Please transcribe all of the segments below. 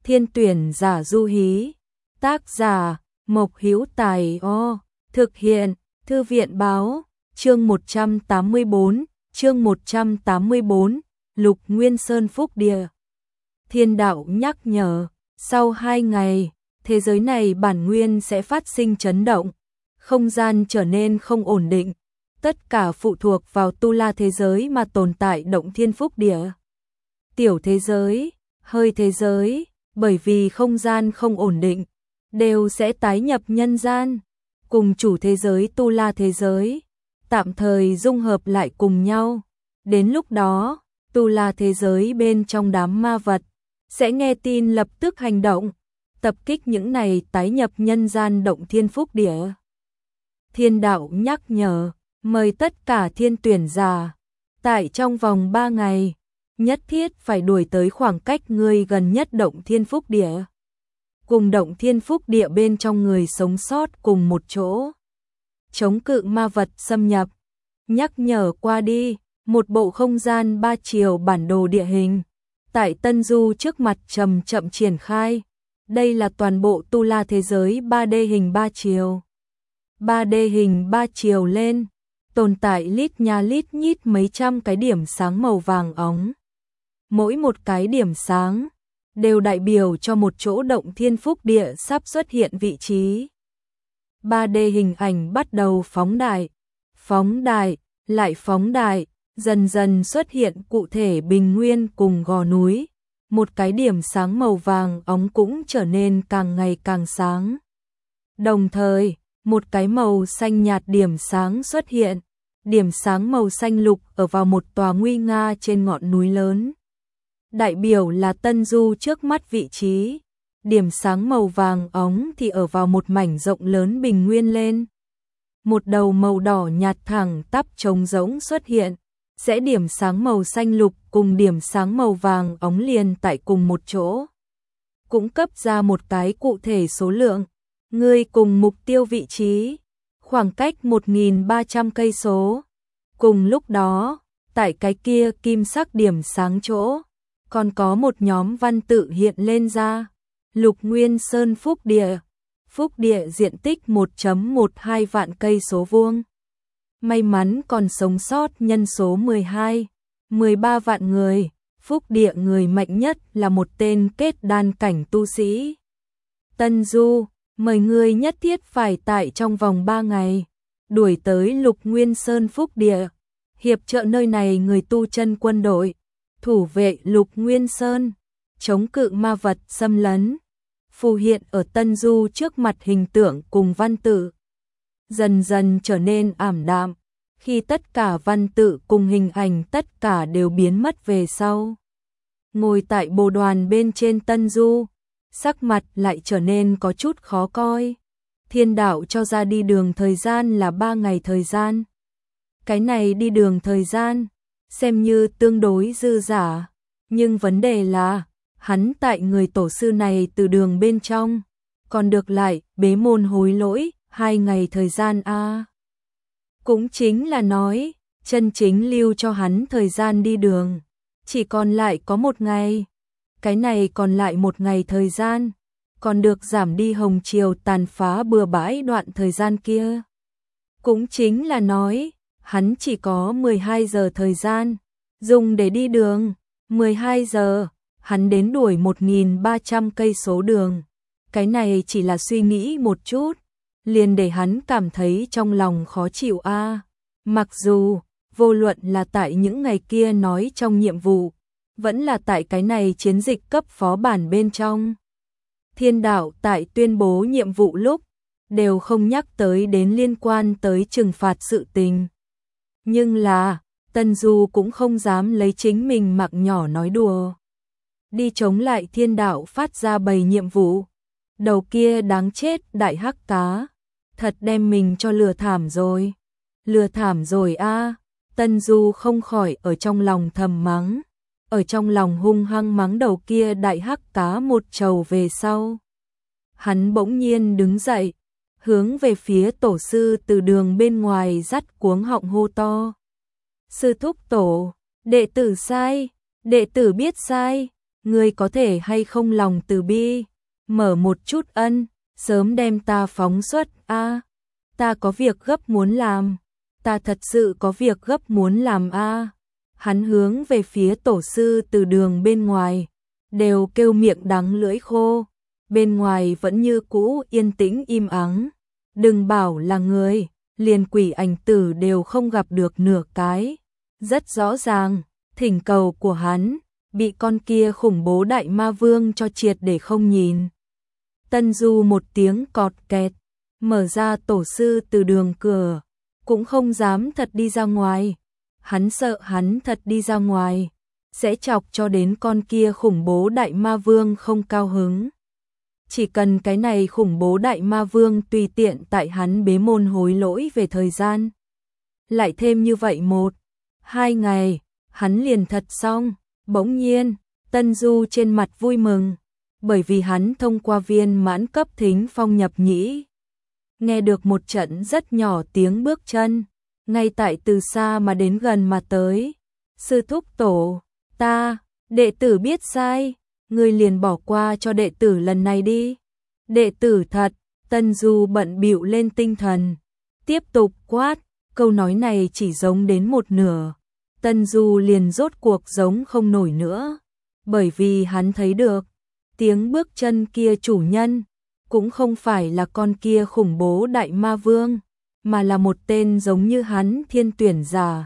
Thiên tuyển giả du hí. Tác giả Mộc Hữu Tài. Thực hiện Thư viện báo. Chương 184, Lục Nguyên Sơn Phúc Địa. Thiên đạo nhắc nhở, sau 2 ngày, thế giới này bản nguyên sẽ phát sinh chấn động, không gian trở nên không ổn định, tất cả phụ thuộc vào tu la thế giới mà tồn tại động thiên phúc địa. Tiểu thế giới, hơi thế giới, bởi vì không gian không ổn định, đều sẽ tái nhập nhân gian, cùng chủ thế giới tu la thế giới, tạm thời dung hợp lại cùng nhau. Đến lúc đó, tu la thế giới bên trong đám ma vật, sẽ nghe tin lập tức hành động, tập kích những này tái nhập nhân gian động thiên phúc địa. Thiên đạo nhắc nhở, mời tất cả thiên tuyển giả, tại trong vòng 3 ngày, nhất thiết phải đuổi tới khoảng cách người gần nhất động thiên phúc địa. Cùng động thiên phúc địa bên trong người sống sót cùng một chỗ. Chống cự ma vật xâm nhập. Nhắc nhở qua đi, một bộ không gian 3 chiều bản đồ địa hình. Tại Tân Du trước mặt chậm chậm triển khai. Đây là toàn bộ tu la thế giới 3D hình 3 chiều. 3D hình 3 chiều lên, tồn tại lít nha lít nhít mấy trăm cái điểm sáng màu vàng óng. Mỗi một cái điểm sáng đều đại biểu cho một chỗ động thiên phúc địa sắp xuất hiện vị trí. 3D hình ảnh bắt đầu phóng đại, lại phóng đại, dần dần xuất hiện cụ thể bình nguyên cùng gò núi. Một cái điểm sáng màu vàng óng cũng trở nên càng ngày càng sáng. Đồng thời, một cái màu xanh nhạt điểm sáng xuất hiện. Điểm sáng màu xanh lục ở vào một tòa nguy nga trên ngọn núi lớn. Đại biểu là Tân Du trước mắt vị trí. Điểm sáng màu vàng óng thì ở vào một mảnh rộng lớn bình nguyên lên. Một đầu màu đỏ nhạt thẳng tắp trống rỗng xuất hiện. Sẽ điểm sáng màu xanh lục cùng điểm sáng màu vàng óng liền tại cùng một chỗ. Cũng cấp ra một cái cụ thể số lượng. Người cùng mục tiêu vị trí. Khoảng cách 1.300 cây số. Cùng lúc đó, tại cái kia kim sắc điểm sáng chỗ, còn có một nhóm văn tự hiện lên ra. Lục Nguyên Sơn Phúc Địa. Phúc Địa diện tích 1.12 vạn cây số vuông. May mắn còn sống sót nhân số 13 vạn người. Phúc Địa người mạnh nhất là một tên kết đan cảnh tu sĩ. Tân Du, mời người nhất thiết phải tại trong vòng 3 ngày đuổi tới Lục Nguyên Sơn Phúc Địa, hiệp trợ nơi này người tu chân quân đội, thủ vệ Lục Nguyên Sơn, chống cự ma vật xâm lấn. Phù hiện ở Tân Du trước mặt hình tượng cùng văn tự dần dần trở nên ảm đạm, khi tất cả văn tự cùng hình ảnh tất cả đều biến mất về sau. Ngồi tại bồ đoàn bên trên Tân Du, sắc mặt lại trở nên có chút khó coi. Thiên đạo cho ra đi đường thời gian là 3 ngày thời gian. Cái này đi đường thời gian, xem như tương đối dư dả. Nhưng vấn đề là, hắn tại người tổ sư này từ đường bên trong, còn được lại bế môn hối lỗi 2 ngày thời gian a. Cũng chính là nói, chân chính lưu cho hắn thời gian đi đường, chỉ còn lại có 1 ngày. Cái này còn lại 1 ngày thời gian, còn được giảm đi hồng triều tàn phá bừa bãi đoạn thời gian kia. Cũng chính là nói, hắn chỉ có 12 giờ thời gian, dùng để đi đường. 12 giờ, hắn đến đuổi 1.300 cây số đường. Cái này chỉ là suy nghĩ một chút, liền để hắn cảm thấy trong lòng khó chịu a. Mặc dù, vô luận là tại những ngày kia nói trong nhiệm vụ, vẫn là tại cái này chiến dịch cấp phó bản bên trong. Thiên đạo tại tuyên bố nhiệm vụ lúc, đều không nhắc tới đến liên quan tới trừng phạt sự tình. Nhưng là, Tân Du cũng không dám lấy chính mình mặc nhỏ nói đùa. Đi chống lại thiên đạo phát ra bầy nhiệm vụ. Đầu kia đáng chết đại hắc cá. Thật đem mình cho lừa thảm rồi. Lừa thảm rồi a. Tân Du không khỏi ở trong lòng thầm mắng. Ở trong lòng hung hăng mắng đầu kia đại hắc cá một trầu về sau. Hắn bỗng nhiên đứng dậy, hướng về phía tổ sư từ đường bên ngoài dắt cuống họng hô to. Sư thúc tổ, đệ tử sai, đệ tử biết sai, ngươi có thể hay không lòng từ bi, mở một chút ân, sớm đem ta phóng xuất a. Ta có việc gấp muốn làm, ta thật sự có việc gấp muốn làm a. Hắn hướng về phía tổ sư từ đường bên ngoài, đều kêu miệng đắng lưỡi khô, bên ngoài vẫn như cũ yên tĩnh im ắng, đừng bảo là người, liền quỷ ảnh tử đều không gặp được nửa cái. Rất rõ ràng, thỉnh cầu của hắn bị con kia khủng bố đại ma vương cho triệt để không nhìn. Tân Du một tiếng cọt kẹt, mở ra tổ sư từ đường cửa, cũng không dám thật đi ra ngoài. Hắn sợ hắn thật đi ra ngoài, sẽ chọc cho đến con kia khủng bố đại ma vương không cao hứng. Chỉ cần cái này khủng bố đại ma vương tùy tiện tại hắn bế môn hối lỗi về thời gian. Lại thêm như vậy 1-2 ngày, hắn liền thật xong. Bỗng nhiên, Tân Du trên mặt vui mừng, bởi vì hắn thông qua viên mãn cấp thính phong nhập nhĩ. Nghe được một trận rất nhỏ tiếng bước chân, ngay tại từ xa mà đến gần mà tới. Sư thúc tổ, đệ tử biết sai, ngươi liền bỏ qua cho đệ tử lần này đi. Đệ tử thật, Tân Du bận bịu lên tinh thần, tiếp tục quát, câu nói này chỉ giống đến một nửa. Tân Du liền rốt cuộc giống không nổi nữa, bởi vì hắn thấy được, tiếng bước chân kia chủ nhân, cũng không phải là con kia khủng bố đại ma vương, mà là một tên giống như hắn thiên tuyển giả.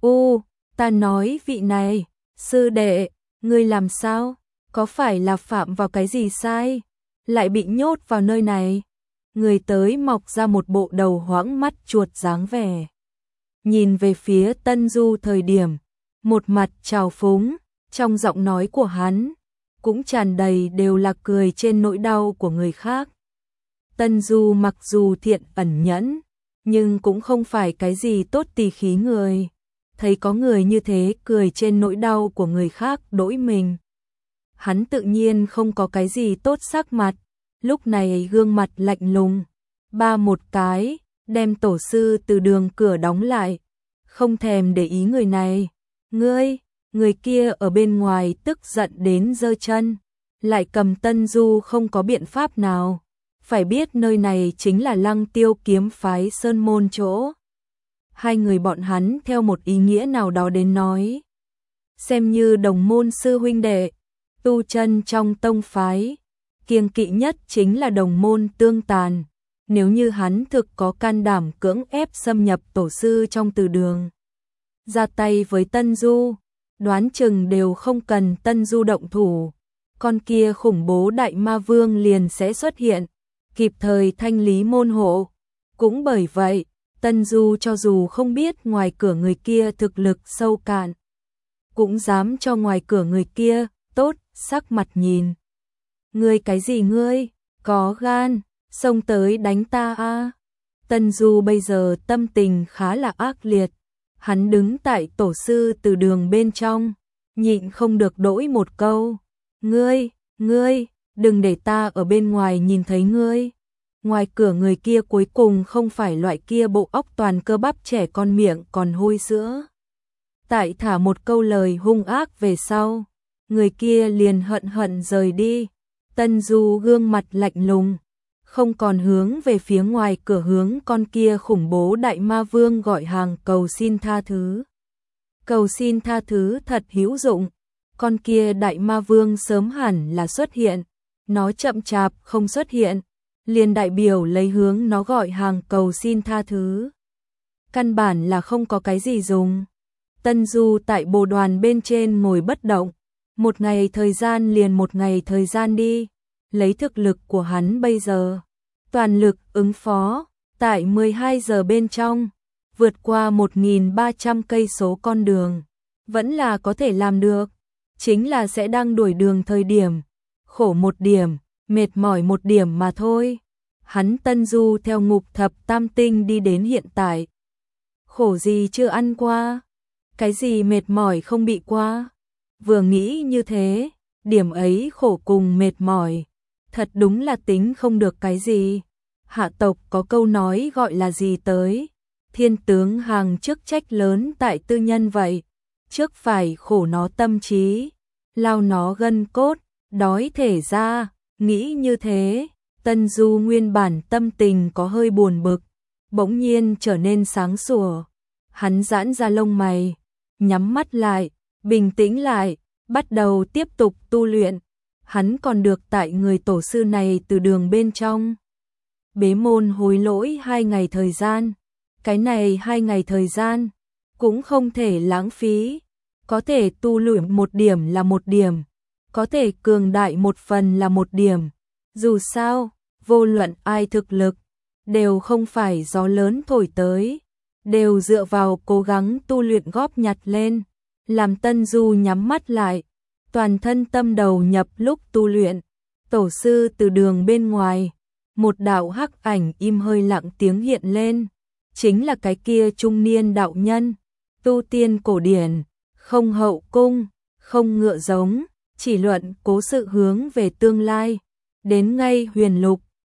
Ta nói vị này, sư đệ, ngươi làm sao? Có phải là phạm vào cái gì sai? Lại bị nhốt vào nơi này? Người tới mọc ra một bộ đầu hoãng mắt chuột dáng vẻ. Nhìn về phía Tân Du thời điểm, một mặt trào phúng, trong giọng nói của hắn, cũng tràn đầy đều là cười trên nỗi đau của người khác. Tân Du mặc dù thiện ẩn nhẫn, nhưng cũng không phải cái gì tốt tỳ khí người. Thấy có người như thế cười trên nỗi đau của người khác đỗi mình. Hắn tự nhiên không có cái gì tốt sắc mặt, lúc này gương mặt lạnh lùng, ba một cái, đem tổ sư từ đường cửa đóng lại, không thèm để ý người này. Người kia ở bên ngoài tức giận đến giơ chân, lại cầm Tân Du không có biện pháp nào. Phải biết nơi này chính là Lăng Tiêu kiếm phái sơn môn chỗ. Hai người bọn hắn theo một ý nghĩa nào đó đến nói, xem như đồng môn sư huynh đệ, tu chân trong tông phái, kiêng kỵ nhất chính là đồng môn tương tàn. Nếu như hắn thực có can đảm cưỡng ép xâm nhập tổ sư trong từ đường, ra tay với Tân Du, đoán chừng đều không cần Tân Du động thủ, con kia khủng bố đại ma vương liền sẽ xuất hiện, kịp thời thanh lý môn hộ. Cũng bởi vậy, Tân Du cho dù không biết ngoài cửa người kia thực lực sâu cạn, cũng dám cho ngoài cửa người kia tốt sắc mặt nhìn. Ngươi cái gì ngươi, có gan, xông tới đánh ta a? Tân Du bây giờ tâm tình khá là ác liệt, hắn đứng tại tổ sư từ đường bên trong, nhịn không được đỗi một câu, ngươi, đừng để ta ở bên ngoài nhìn thấy ngươi. Ngoài cửa người kia cuối cùng không phải loại kia bộ óc toàn cơ bắp trẻ con miệng còn hôi sữa. Tại thả một câu lời hung ác về sau, người kia liền hận hận rời đi. Tân Du gương mặt lạnh lùng, không còn hướng về phía ngoài cửa hướng con kia khủng bố đại ma vương gọi hàng cầu xin tha thứ. Cầu xin tha thứ thật hữu dụng, con kia đại ma vương sớm hẳn là xuất hiện, nó chậm chạp không xuất hiện, liền đại biểu lấy hướng nó gọi hàng cầu xin tha thứ. Căn bản là không có cái gì dùng. Tân Du tại bồ đoàn bên trên ngồi bất động, một ngày thời gian liền một ngày thời gian đi, lấy thực lực của hắn bây giờ, toàn lực ứng phó, tại 12 giờ bên trong, vượt qua 1.300 cây số con đường, vẫn là có thể làm được, chính là sẽ đang đuổi đường thời điểm, khổ một điểm, mệt mỏi một điểm mà thôi. Hắn Tân Du theo ngục thập tam tinh đi đến hiện tại, khổ gì chưa ăn qua, cái gì mệt mỏi không bị qua. Vừa nghĩ như thế, điểm ấy khổ cùng mệt mỏi, thật đúng là tính không được cái gì. Hạ tộc có câu nói gọi là gì tới, thiên tướng hàng chức trách lớn tại tư nhân vậy, trước phải khổ nó tâm trí, lao nó gân cốt, đói thể ra, nghĩ như thế, Tân Du nguyên bản tâm tình có hơi buồn bực, bỗng nhiên trở nên sáng sủa. Hắn giãn ra lông mày, nhắm mắt lại, bình tĩnh lại, bắt đầu tiếp tục tu luyện. Hắn còn được tại người tổ sư này từ đường bên trong. Bế môn hối lỗi 2 ngày thời gian. Cái này 2 ngày thời gian cũng không thể lãng phí. Có thể tu luyện một điểm là một điểm, có thể cường đại một phần là một điểm. Dù sao, vô luận ai thực lực, đều không phải gió lớn thổi tới, đều dựa vào cố gắng tu luyện góp nhặt lên. Làm Tân Du nhắm mắt lại, toàn thân tâm đầu nhập lúc tu luyện. Tổ sư từ đường bên ngoài, một đạo hắc ảnh im hơi lặng tiếng hiện lên, chính là cái kia trung niên đạo nhân, tu tiên cổ điển, không hậu cung, không ngựa giống, chỉ luận cố sự hướng về tương lai, đến ngay huyền lục,